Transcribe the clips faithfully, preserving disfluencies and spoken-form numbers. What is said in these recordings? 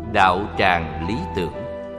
Đạo tràng lý tưởng.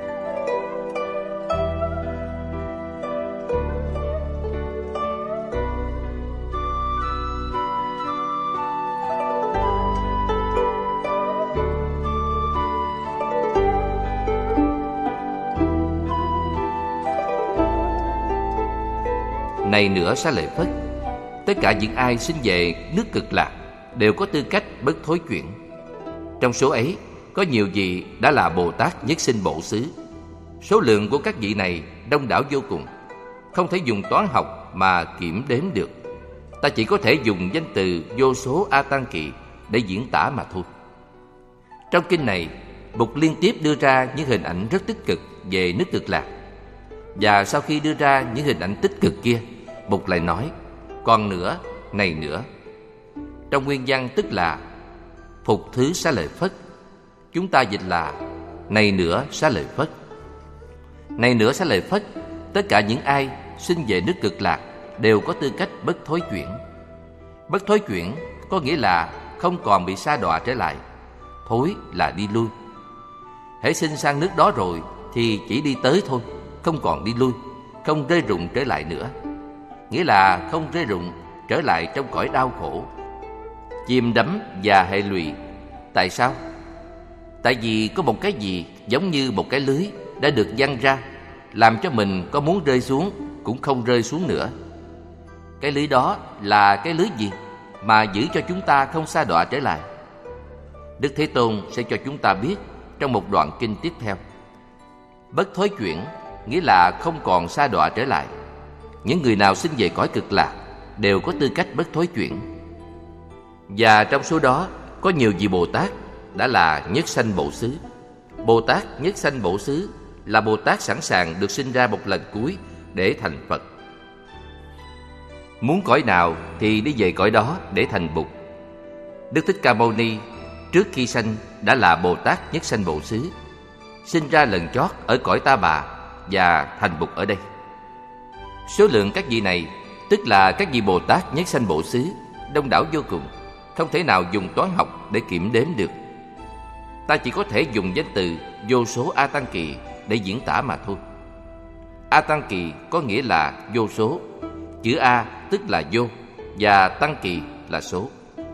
Này nữa Xá Lợi Phất, tất cả những ai sinh về nước Cực Lạc đều có tư cách bất thối chuyển. Trong số ấy có nhiều vị đã là Bồ Tát Nhất Sinh Bổ Xứ. Số lượng của các vị này đông đảo vô cùng, không thể dùng toán học mà kiểm đếm được. Ta chỉ có thể dùng danh từ vô số A Tăng Kỳ để diễn tả mà thôi. Trong kinh này, Bụt liên tiếp đưa ra những hình ảnh rất tích cực về nước Cực Lạc. Và sau khi đưa ra những hình ảnh tích cực kia, Bụt lại nói: còn nữa, này nữa. Trong nguyên văn tức là Phục thứ Xá Lợi Phất. Chúng ta dịch là này nữa Xá Lợi Phất. Này nữa Xá Lợi Phất, tất cả những ai sinh về nước Cực Lạc đều có tư cách bất thối chuyển. Bất thối chuyển có nghĩa là không còn bị sa đọa trở lại. Thối là đi lui. Hễ sinh sang nước đó rồi thì chỉ đi tới thôi, không còn đi lui, không rơi rụng trở lại nữa. Nghĩa là không rơi rụng trở lại trong cõi đau khổ, chìm đắm và hệ lụy. Tại sao? Tại vì có một cái gì giống như một cái lưới đã được giăng ra, làm cho mình có muốn rơi xuống cũng không rơi xuống nữa. Cái lưới đó là cái lưới gì mà giữ cho chúng ta không sa đọa trở lại? Đức Thế Tôn sẽ cho chúng ta biết trong một đoạn kinh tiếp theo. Bất thối chuyển nghĩa là không còn sa đọa trở lại. Những người nào sinh về cõi Cực Lạc đều có tư cách bất thối chuyển. Và trong số đó có nhiều vị Bồ Tát đã là Nhất Sanh Bổ Xứ. Bồ Tát Nhất Sanh Bổ Xứ là Bồ Tát sẵn sàng được sinh ra một lần cuối để thành Phật. Muốn cõi nào thì đi về cõi đó để thành Bụt. Đức Thích Ca Mâu Ni trước khi sanh đã là Bồ Tát Nhất Sanh Bổ Xứ, sinh ra lần chót ở cõi Ta Bà và thành Bụt ở đây. Số lượng các vị này, tức là các vị Bồ Tát Nhất Sanh Bổ Xứ, đông đảo vô cùng, không thể nào dùng toán học để kiểm đếm được. Ta chỉ có thể dùng danh từ vô số A Tăng Kỳ để diễn tả mà thôi. A Tăng Kỳ có nghĩa là vô số. Chữ A tức là vô và Tăng Kỳ là số.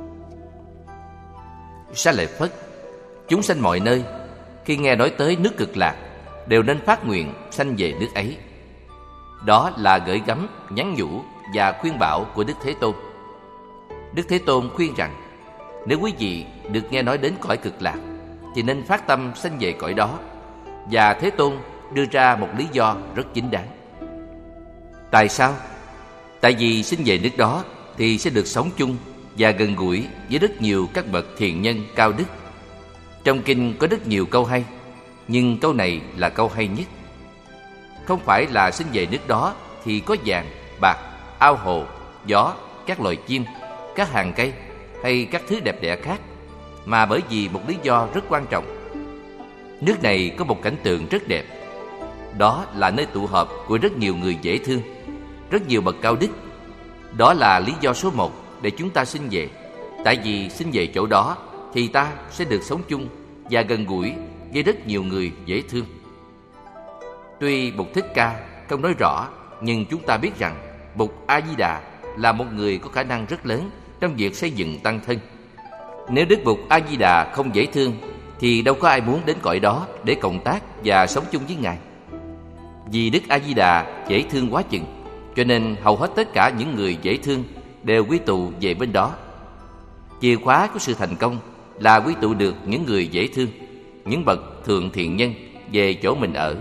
Xá Lợi Phất, chúng sanh mọi nơi khi nghe nói tới nước Cực Lạc đều nên phát nguyện sanh về nước ấy. Đó là gửi gắm, nhắn nhủ và khuyên bảo của Đức Thế Tôn. Đức Thế Tôn khuyên rằng nếu quý vị được nghe nói đến cõi Cực Lạc thì nên phát tâm sanh về cõi đó. Và Thế Tôn đưa ra một lý do rất chính đáng. Tại sao? Tại vì sinh về nước đó thì sẽ được sống chung và gần gũi với rất nhiều các bậc thiện nhân cao đức. Trong kinh có rất nhiều câu hay, nhưng câu này là câu hay nhất. Không phải là sinh về nước đó thì có vàng, bạc, ao hồ, gió, các loài chim, các hàng cây hay các thứ đẹp đẽ khác, mà bởi vì một lý do rất quan trọng. Nước này có một cảnh tượng rất đẹp. Đó là nơi tụ họp của rất nhiều người dễ thương, rất nhiều bậc cao đức. Đó là lý do số một để chúng ta sinh về. Tại vì sinh về chỗ đó thì ta sẽ được sống chung và gần gũi với rất nhiều người dễ thương. Tuy Bụt Thích Ca không nói rõ, nhưng chúng ta biết rằng Bụt A Di Đà là một người có khả năng rất lớn trong việc xây dựng tăng thân. Nếu Đức Bụt A Di Đà không dễ thương thì đâu có ai muốn đến cõi đó để cộng tác và sống chung với Ngài. Vì Đức A Di Đà dễ thương quá chừng, cho nên hầu hết tất cả những người dễ thương đều quy tụ về bên đó. Chìa khóa của sự thành công là quy tụ được những người dễ thương, những bậc thượng thiện nhân về chỗ mình ở.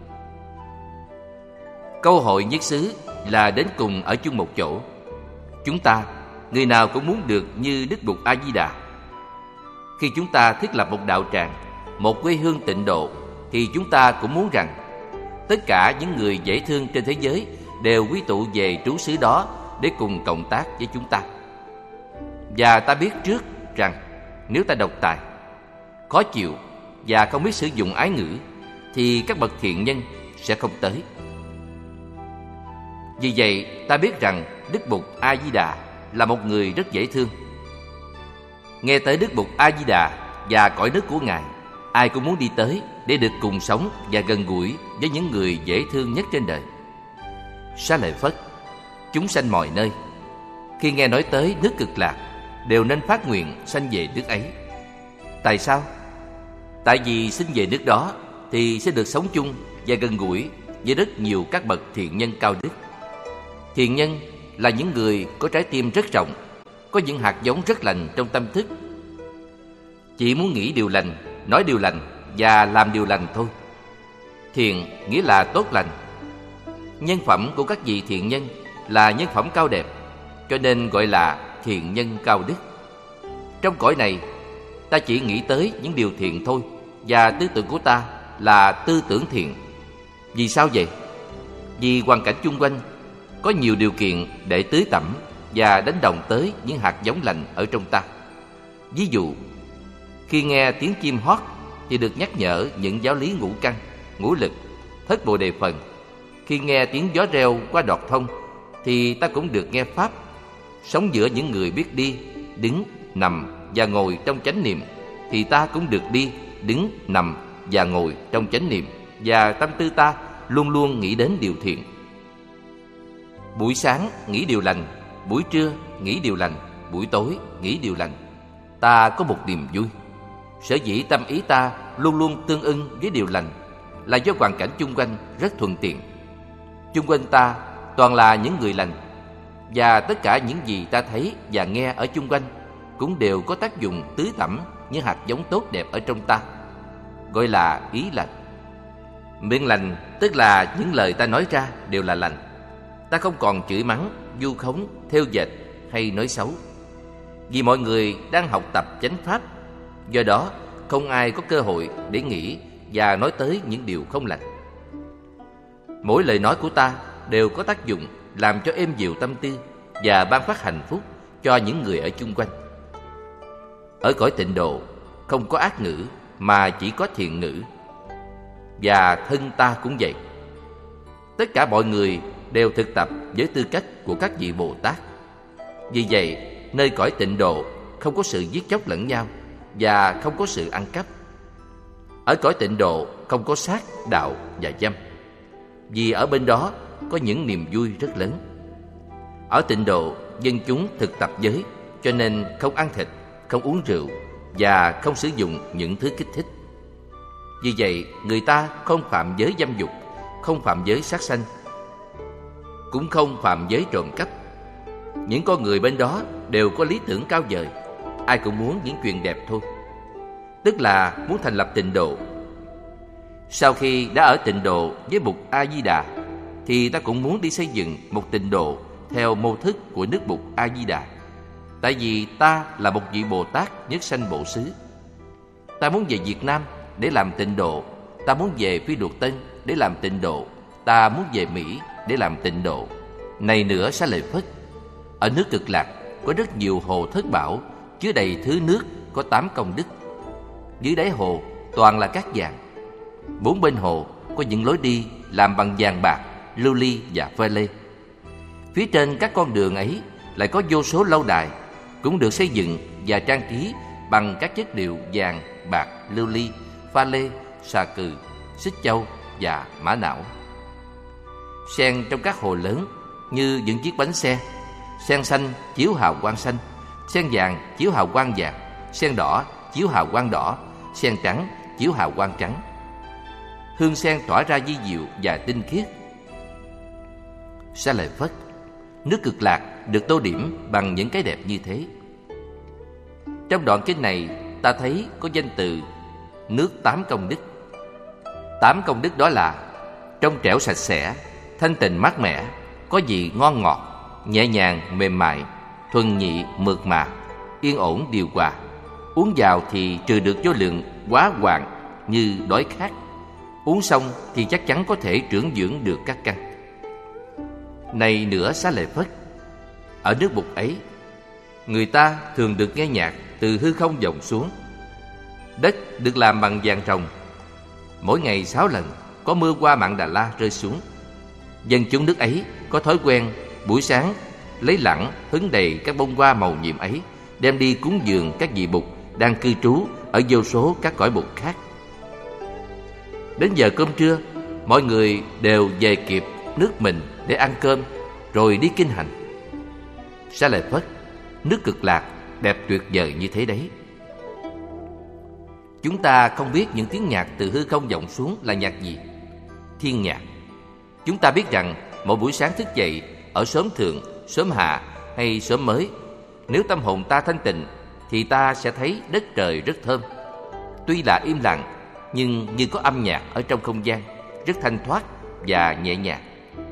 Câu hội nhất xứ là đến cùng ở chung một chỗ. Chúng ta, người nào cũng muốn được như Đức Bụt A Di Đà. Khi chúng ta thiết lập một đạo tràng, một quê hương tịnh độ, thì chúng ta cũng muốn rằng tất cả những người dễ thương trên thế giới đều quy tụ về trú xứ đó để cùng cộng tác với chúng ta. Và ta biết trước rằng nếu ta độc tài, khó chịu và không biết sử dụng ái ngữ thì các bậc thiện nhân sẽ không tới. Vì vậy ta biết rằng Đức Bụt A Di Đà là một người rất dễ thương. Nghe tới Đức Bụt A Di Đà và cõi nước của Ngài, ai cũng muốn đi tới để được cùng sống và gần gũi với những người dễ thương nhất trên đời. Xá lợi Phất, chúng sanh mọi nơi, khi nghe nói tới nước Cực Lạc đều nên phát nguyện sanh về nước ấy. Tại sao? Tại vì sinh về nước đó thì sẽ được sống chung và gần gũi với rất nhiều các bậc thiện nhân cao đức. Thiện nhân là những người có trái tim rất rộng, có những hạt giống rất lành trong tâm thức, chỉ muốn nghĩ điều lành, nói điều lành và làm điều lành thôi. Thiện nghĩa là tốt lành. Nhân phẩm của các vị thiện nhân là nhân phẩm cao đẹp, cho nên gọi là thiện nhân cao đức. Trong cõi này, ta chỉ nghĩ tới những điều thiện thôi, và tư tưởng của ta là tư tưởng thiện. Vì sao vậy? Vì hoàn cảnh chung quanh có nhiều điều kiện để tưới tẩm và đánh đồng tới những hạt giống lành ở trong ta. Ví dụ, khi nghe tiếng chim hót thì được nhắc nhở những giáo lý ngũ căn, ngũ lực, thất bồ đề phần. Khi nghe tiếng gió reo qua đọt thông thì ta cũng được nghe pháp. Sống giữa những người biết đi, đứng, nằm và ngồi trong chánh niệm thì ta cũng được đi, đứng, nằm và ngồi trong chánh niệm, và tâm tư ta luôn luôn nghĩ đến điều thiện. Buổi sáng nghĩ điều lành, buổi trưa nghĩ điều lành, buổi tối nghĩ điều lành. Ta có một niềm vui. Sở dĩ tâm ý ta luôn luôn tương ưng với điều lành là do hoàn cảnh chung quanh rất thuận tiện. Chung quanh ta toàn là những người lành, và tất cả những gì ta thấy và nghe ở chung quanh cũng đều có tác dụng tưới tẩm những hạt giống tốt đẹp ở trong ta, gọi là ý lành. Miệng lành tức là những lời ta nói ra đều là lành. Ta không còn chửi mắng, vu khống, thêu dệt hay nói xấu. Vì mọi người đang học tập chánh pháp, do đó không ai có cơ hội để nghĩ và nói tới những điều không lành. Mỗi lời nói của ta đều có tác dụng làm cho êm dịu tâm tư và ban phát hạnh phúc cho những người ở chung quanh. Ở cõi tịnh độ không có ác ngữ mà chỉ có thiện ngữ. Và thân ta cũng vậy. Tất cả mọi người đều thực tập với tư cách của các vị Bồ Tát. Vì vậy, nơi cõi tịnh độ không có sự giết chóc lẫn nhau và không có sự ăn cắp. Ở cõi tịnh độ không có sát, đạo và dâm, vì ở bên đó có những niềm vui rất lớn. Ở tịnh độ, dân chúng thực tập giới, cho nên không ăn thịt, không uống rượu và không sử dụng những thứ kích thích. Vì vậy, người ta không phạm giới dâm dục, không phạm giới sát sanh, cũng không phạm giới trộm cắp. Những con người bên đó đều có lý tưởng cao vời, ai cũng muốn những chuyện đẹp thôi, tức là muốn thành lập tịnh độ. Sau khi đã ở tịnh độ với Bụt A Di Đà thì ta cũng muốn đi xây dựng một tịnh độ theo mô thức của nước Bụt A Di Đà. Tại vì ta là một vị Bồ Tát nhất sanh Bổ Xứ. Ta muốn về Việt Nam để làm tịnh độ, ta muốn về Phi Luật Tân để làm tịnh độ, ta muốn về Mỹ để làm tịnh độ. Này nữa Xá Lợi Phất, ở nước Cực Lạc có rất nhiều hồ thất bảo chứa đầy thứ nước có tám công đức. Dưới đáy hồ toàn là cát vàng. Bốn bên hồ có những lối đi làm bằng vàng bạc, lưu ly và pha lê. Phía trên các con đường ấy lại có vô số lâu đài, cũng được xây dựng và trang trí bằng các chất liệu vàng, bạc, lưu ly, pha lê, xà cừ, xích châu và mã não. Sen trong các hồ lớn như những chiếc bánh xe. Sen xanh chiếu hào quang xanh, sen vàng chiếu hào quang vàng, sen đỏ chiếu hào quang đỏ, sen trắng chiếu hào quang trắng. Hương sen tỏa ra vi diệu và tinh khiết. Xá Lợi Phất, nước Cực Lạc được tô điểm bằng những cái đẹp như thế. Trong đoạn kinh này, ta thấy có danh từ nước tám công đức. Tám công đức đó là trong trẻo sạch sẽ, thanh tịnh mát mẻ, có vị ngon ngọt, nhẹ nhàng mềm mại, thuần nhị mượt mà, yên ổn điều hòa. Uống vào thì trừ được vô lượng quá hoạn như đói khát. Uống xong thì chắc chắn có thể trưởng dưỡng được các căn. Này nữa Xá Lợi Phất, ở nước Bụt ấy, người ta thường được nghe nhạc từ hư không vọng xuống. Đất được làm bằng vàng ròng. Mỗi ngày sáu lần có mưa qua Mạn Đà La rơi xuống. Dân chúng nước ấy có thói quen buổi sáng lấy lẵng hứng đầy các bông hoa màu nhiệm ấy, đem đi cúng dường các vị Bụt đang cư trú ở vô số các cõi Bụt khác. Đến giờ cơm trưa, mọi người đều về kịp nước mình để ăn cơm rồi đi kinh hành. Xá Lợi Phất, nước Cực Lạc đẹp tuyệt vời như thế đấy. Chúng ta không biết những tiếng nhạc từ hư không vọng xuống là nhạc gì. Thiên nhạc. Chúng ta biết rằng mỗi buổi sáng thức dậy, ở xóm thượng, xóm hạ hay xóm mới, nếu tâm hồn ta thanh tịnh thì ta sẽ thấy đất trời rất thơm. Tuy là im lặng, nhưng như có âm nhạc ở trong không gian, rất thanh thoát và nhẹ nhàng.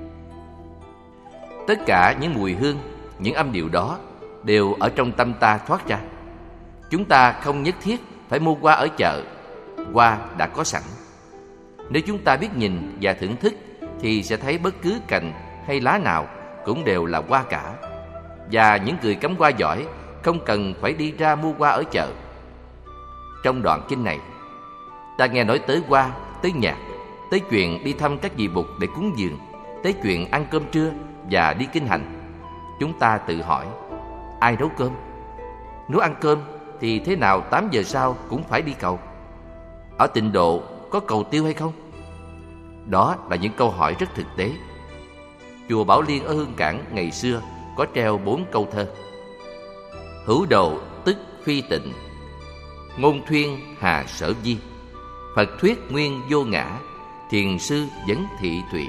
Tất cả những mùi hương, những âm điệu đó đều ở trong tâm ta thoát ra. Chúng ta không nhất thiết phải mua hoa ở chợ, hoa đã có sẵn. Nếu chúng ta biết nhìn và thưởng thức thì sẽ thấy bất cứ cành hay lá nào cũng đều là hoa cả. Và những người cắm hoa giỏi không cần phải đi ra mua hoa ở chợ. Trong đoạn kinh này, ta nghe nói tới hoa, tới nhạc, tới chuyện đi thăm các vị Bụt để cúng dường, tới chuyện ăn cơm trưa và đi kinh hành. Chúng ta tự hỏi, ai nấu cơm? Nếu ăn cơm thì thế nào tám giờ sau cũng phải đi cầu? Ở Tịnh Độ có cầu tiêu hay không? Đó là những câu hỏi rất thực tế. Chùa Bảo Liên ở Hương Cảng ngày xưa có treo bốn câu thơ: hữu độ tức phi tịnh, ngôn thuyên hà sở di, Phật thuyết nguyên vô ngã, thiền sư vấn thị thùy.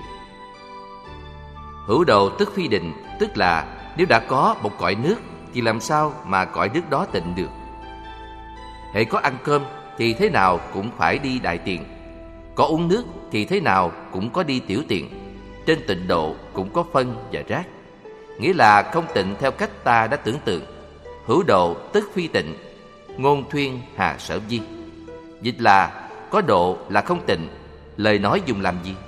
Hữu độ tức phi định, tức là nếu đã có một cõi nước thì làm sao mà cõi nước đó tịnh được. Hễ có ăn cơm thì thế nào cũng phải đi đại tiện, có uống nước thì thế nào cũng có đi tiểu tiện. Trên Tịnh Độ cũng có phân và rác, nghĩa là không tịnh theo cách ta đã tưởng tượng. Hữu độ tức phi tịnh, ngôn thuyên hà sở di. Dịch là có độ là không tịnh, lời nói dùng làm gì?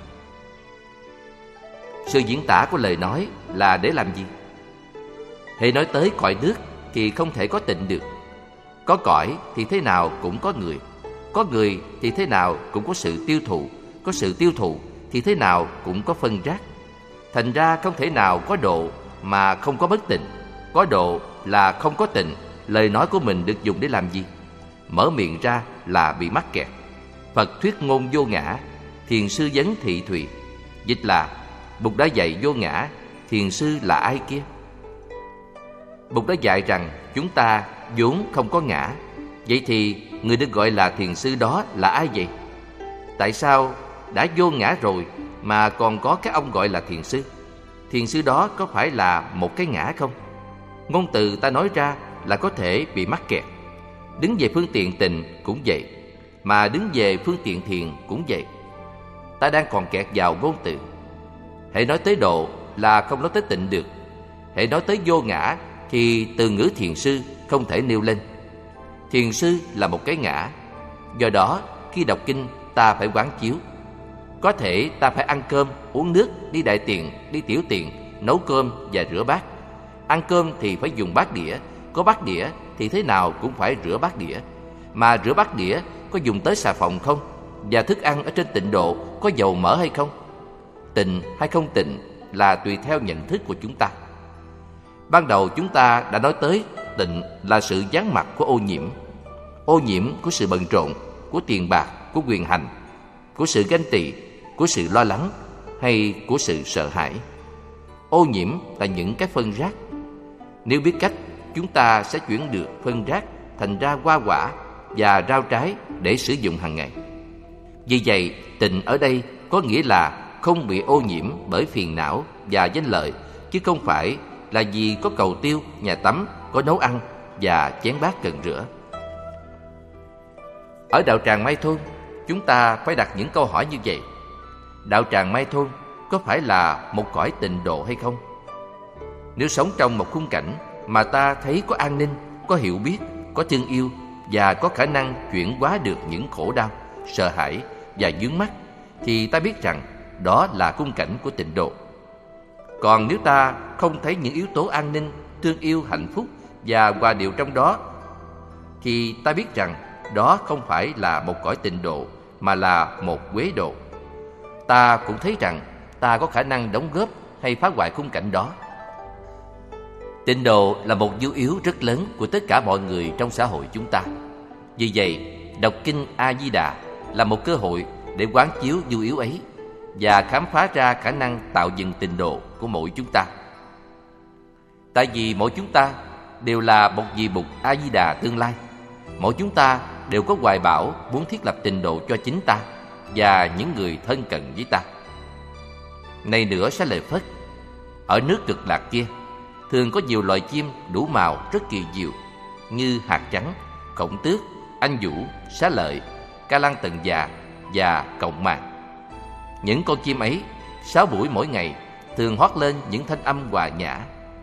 Sự diễn tả của lời nói là để làm gì? Hễ nói tới cõi nước thì không thể có tịnh được. Có cõi thì thế nào cũng có người, có người thì thế nào cũng có sự tiêu thụ, có sự tiêu thụ thì thế nào cũng có phân rác. Thành ra không thể nào có độ mà không có bất tịnh. Có độ là không có tịnh, lời nói của mình được dùng để làm gì? Mở miệng ra là bị mắc kẹt. Phật thuyết ngôn vô ngã, thiền sư vấn thị thùy. Dịch là Bụt đã dạy vô ngã, thiền sư là ai kia? Bụt đã dạy rằng chúng ta vốn không có ngã. Vậy thì người được gọi là thiền sư đó là ai vậy? Tại sao đã vô ngã rồi mà còn có các ông gọi là thiền sư? Thiền sư đó có phải là một cái ngã không? Ngôn từ ta nói ra là có thể bị mắc kẹt. Đứng về phương tiện tịnh cũng vậy, mà đứng về phương tiện thiền cũng vậy. Ta đang còn kẹt vào ngôn từ. Hãy nói tới độ là không nói tới tịnh được. Hãy nói tới vô ngã thì từ ngữ thiền sư không thể nêu lên. Thiền sư là một cái ngã. Do đó khi đọc kinh ta phải quán chiếu. Có thể ta phải ăn cơm, uống nước, đi đại tiện, đi tiểu tiện, nấu cơm và rửa bát. Ăn cơm thì phải dùng bát đĩa, có bát đĩa thì thế nào cũng phải rửa bát đĩa. Mà rửa bát đĩa có dùng tới xà phòng không? Và thức ăn ở trên Tịnh Độ có dầu mỡ hay không? Tịnh hay không tịnh là tùy theo nhận thức của chúng ta. Ban đầu chúng ta đã nói tới tịnh là sự vắng mặt của ô nhiễm. Ô nhiễm của sự bận rộn, của tiền bạc, của quyền hành, của sự ganh tị, của sự lo lắng hay của sự sợ hãi. Ô nhiễm là những cái phân rác. Nếu biết cách, chúng ta sẽ chuyển được phân rác thành ra hoa quả và rau trái để sử dụng hàng ngày. Vì vậy, tịnh ở đây có nghĩa là không bị ô nhiễm bởi phiền não và danh lợi, chứ không phải là vì có cầu tiêu, nhà tắm, có nấu ăn và chén bát cần rửa. Ở đạo tràng Mai Thôn, chúng ta phải đặt những câu hỏi như vậy. Đạo tràng Mai Thôn có phải là một cõi tịnh độ hay không? Nếu sống trong một khung cảnh mà ta thấy có an ninh, có hiểu biết, có thương yêu và có khả năng chuyển hóa được những khổ đau, sợ hãi và vướng mắc, thì ta biết rằng đó là khung cảnh của tịnh độ. Còn nếu ta không thấy những yếu tố an ninh, thương yêu, hạnh phúc và hòa điệu trong đó, thì ta biết rằng đó không phải là một cõi tịnh độ mà là một quế độ. Ta cũng thấy rằng ta có khả năng đóng góp hay phá hoại khung cảnh đó. Tịnh độ là một nhu yếu rất lớn của tất cả mọi người trong xã hội chúng ta. Vì vậy, đọc kinh A Di Đà là một cơ hội để quán chiếu nhu yếu ấy và khám phá ra khả năng tạo dựng tịnh độ của mỗi chúng ta. Tại vì mỗi chúng ta đều là một vị Bụt A-di-đà tương lai. Mỗi chúng ta đều có hoài bão muốn thiết lập tịnh độ cho chính ta và những người thân cận với ta. Này nữa sẽ lời Phất, ở nước Cực Lạc kia thường có nhiều loài chim đủ màu rất kỳ diệu, như hạt trắng, khổng tước, anh vũ, xá lợi, ca lan tần già và cộng màng. Những con chim ấy sáu buổi mỗi ngày thường hót lên những thanh âm hòa nhã.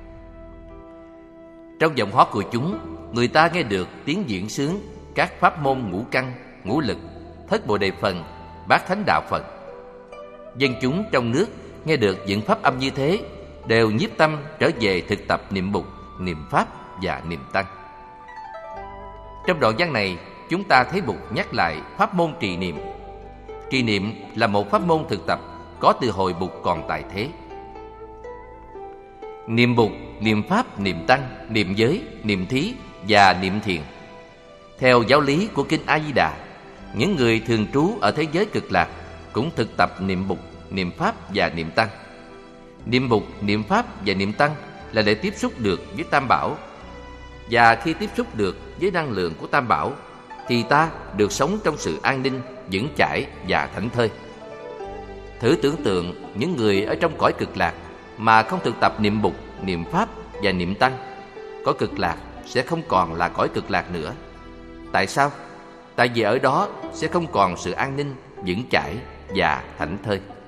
Trong giọng hót của chúng, người ta nghe được tiếng diễn sướng các pháp môn ngũ căn, ngũ lực, thất bồ đề phần, bát thánh đạo Phật. Dân chúng trong nước nghe được những pháp âm như thế đều nhiếp tâm trở về thực tập niệm Bụt, niệm Pháp và niệm Tăng. Trong đoạn văn này, chúng ta thấy Bụt nhắc lại pháp môn trì niệm. Trì niệm là một pháp môn thực tập có từ hồi Bụt còn tại thế. Niệm Bụt, niệm Pháp, niệm Tăng, niệm giới, niệm thí và niệm thiền. Theo giáo lý của Kinh A-di-đà, những người thường trú ở thế giới Cực Lạc cũng thực tập niệm Bụt, niệm Pháp và niệm Tăng. Niệm Bụt, niệm Pháp và niệm Tăng là để tiếp xúc được với Tam Bảo. Và khi tiếp xúc được với năng lượng của Tam Bảo thì ta được sống trong sự an ninh, vững chãi và thảnh thơi. Thử tưởng tượng những người ở trong cõi Cực Lạc mà không thực tập niệm Bụt, niệm Pháp và niệm Tăng, cõi Cực Lạc sẽ không còn là cõi Cực Lạc nữa. Tại sao? Tại vì ở đó sẽ không còn sự an ninh, vững chãi và thảnh thơi.